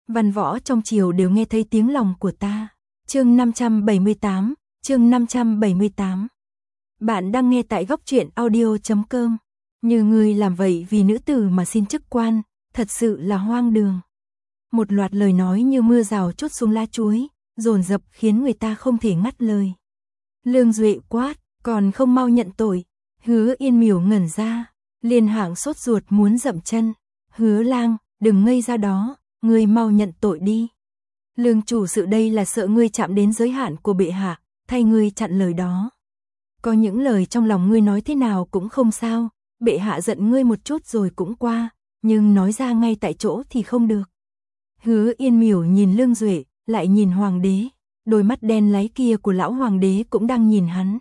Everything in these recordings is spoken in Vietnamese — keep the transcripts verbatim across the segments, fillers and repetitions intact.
Văn võ trong triều đều nghe thấy tiếng lòng của ta. Chương năm trăm bảy mươi tám, chương năm trăm bảy mươi tám. Bạn đang nghe tại góc truyện audio chấm com. Như ngươi làm vậy vì nữ tử mà xin chức quan, thật sự là hoang đường. Một loạt lời nói như mưa rào trút xuống lá chuối, dồn dập khiến người ta không thể ngắt lời. Lương Duệ quát, còn không mau nhận tội. Hứa Yên Miểu ngẩn ra, liền hạng sốt ruột muốn dậm chân. Hứa Lang, đừng ngây ra đó, ngươi mau nhận tội đi. Lương chủ sự đây là sợ ngươi chạm đến giới hạn của bệ hạ, thay ngươi chặn lời đó. Có những lời trong lòng ngươi nói thế nào cũng không sao, bệ hạ giận ngươi một chút rồi cũng qua, nhưng nói ra ngay tại chỗ thì không được. Hứa Yên Miểu nhìn Lương Duệ, lại nhìn hoàng đế, đôi mắt đen láy kia của lão hoàng đế cũng đang nhìn hắn.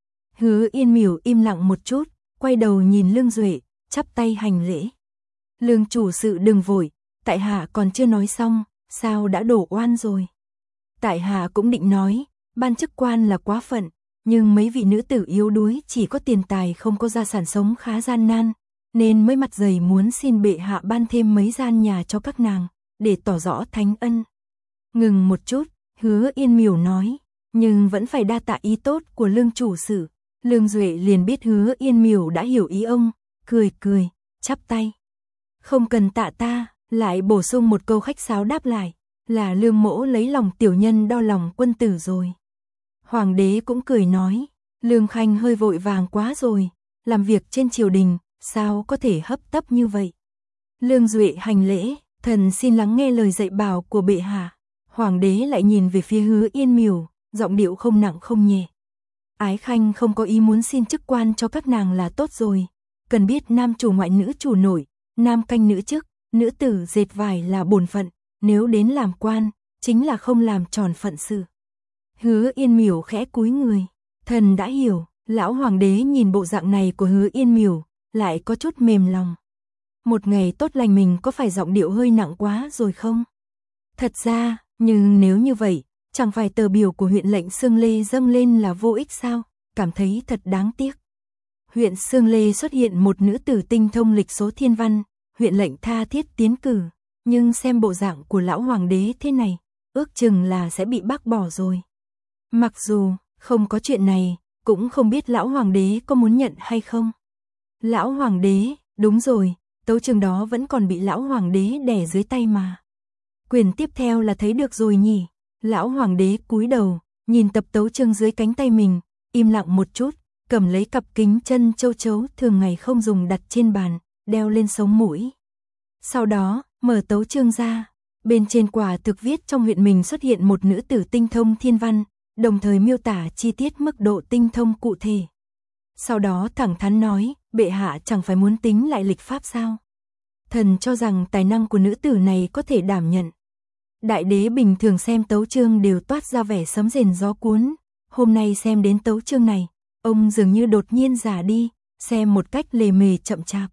Hứa Yên Miểu im lặng một chút, quay đầu nhìn Lương Duệ, chắp tay hành lễ. Lương chủ sự đừng vội, tại hạ còn chưa nói xong, sao đã đổ oan rồi. Tại hạ cũng định nói, ban chức quan là quá phận, nhưng mấy vị nữ tử yếu đuối chỉ có tiền tài không có gia sản sống khá gian nan, nên mới mặt dày muốn xin bệ hạ ban thêm mấy gian nhà cho các nàng, để tỏ rõ thánh ân. Ngừng một chút, Hứa Yên Miểu nói, nhưng vẫn phải đa tạ ý tốt của Lương chủ sự. Lương Duệ liền biết Hứa Yên Miểu đã hiểu ý ông, cười cười, chắp tay. Không cần tạ ta, lại bổ sung một câu khách sáo đáp lại, là Lương mỗ lấy lòng tiểu nhân đo lòng quân tử rồi. Hoàng đế cũng cười nói, Lương Khanh hơi vội vàng quá rồi, làm việc trên triều đình, sao có thể hấp tấp như vậy. Lương Duệ hành lễ, thần xin lắng nghe lời dạy bảo của bệ hạ. Hoàng đế lại nhìn về phía Hứa Yên Miểu, giọng điệu không nặng không nhẹ. Ái Khanh không có ý muốn xin chức quan cho các nàng là tốt rồi, cần biết nam chủ ngoại nữ chủ nội, nam canh nữ chức, nữ tử dệt vải là bổn phận, nếu đến làm quan, chính là không làm tròn phận sự. Hứa Yên Miểu khẽ cúi người, thần đã hiểu. Lão hoàng đế nhìn bộ dạng này của Hứa Yên Miểu, lại có chút mềm lòng. Một ngày tốt lành mình có phải giọng điệu hơi nặng quá rồi không? Thật ra, nhưng nếu như vậy, chẳng phải tờ biểu của huyện lệnh Sương Lê dâng lên là vô ích sao? Cảm thấy thật đáng tiếc. Huyện Sương Lê xuất hiện một nữ tử tinh thông lịch số thiên văn, huyện lệnh tha thiết tiến cử, nhưng xem bộ dạng của lão hoàng đế thế này, ước chừng là sẽ bị bác bỏ rồi. Mặc dù không có chuyện này, cũng không biết lão hoàng đế có muốn nhận hay không. Lão hoàng đế, đúng rồi, tấu chương đó vẫn còn bị lão hoàng đế đè dưới tay mà. Quyền tiếp theo là thấy được rồi nhỉ. Lão hoàng đế cúi đầu, nhìn tập tấu chương dưới cánh tay mình, im lặng một chút, cầm lấy cặp kính chân châu chấu thường ngày không dùng đặt trên bàn, đeo lên sống mũi. Sau đó, mở tấu chương ra, bên trên quả thực viết trong huyện mình xuất hiện một nữ tử tinh thông thiên văn, đồng thời miêu tả chi tiết mức độ tinh thông cụ thể. Sau đó thẳng thắn nói, bệ hạ chẳng phải muốn tính lại lịch pháp sao? Thần cho rằng tài năng của nữ tử này có thể đảm nhận. Đại đế bình thường xem tấu chương đều toát ra vẻ sấm rền gió cuốn, hôm nay xem đến tấu chương này, ông dường như đột nhiên già đi, xem một cách lề mề chậm chạp.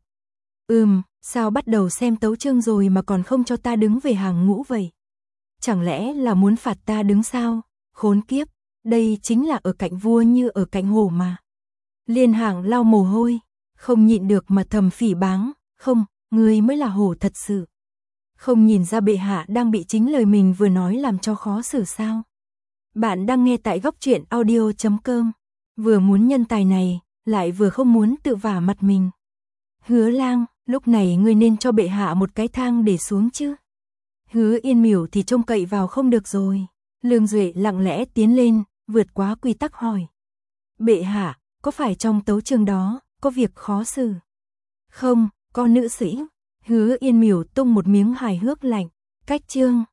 Ừm, sao bắt đầu xem tấu chương rồi mà còn không cho ta đứng về hàng ngũ vậy? Chẳng lẽ là muốn phạt ta đứng sao? Khốn kiếp, đây chính là ở cạnh vua như ở cạnh hổ mà. Liên Hạng lau mồ hôi, không nhịn được mà thầm phỉ báng, không, ngươi mới là hổ thật sự. Không nhìn ra bệ hạ đang bị chính lời mình vừa nói làm cho khó xử sao? Bạn đang nghe tại góc truyện audio chấm com, vừa muốn nhân tài này, lại vừa không muốn tự vả mặt mình. Hứa Lang, lúc này ngươi nên cho bệ hạ một cái thang để xuống chứ. Hứa Yên Miểu thì trông cậy vào không được rồi. Lương Duệ lặng lẽ tiến lên, vượt quá quy tắc hỏi. Bệ hạ, có phải trong tấu chương đó, có việc khó xử? Không, có nữ sĩ. Hứa Yên Miểu tung một miếng hài hước lạnh. Cách chương.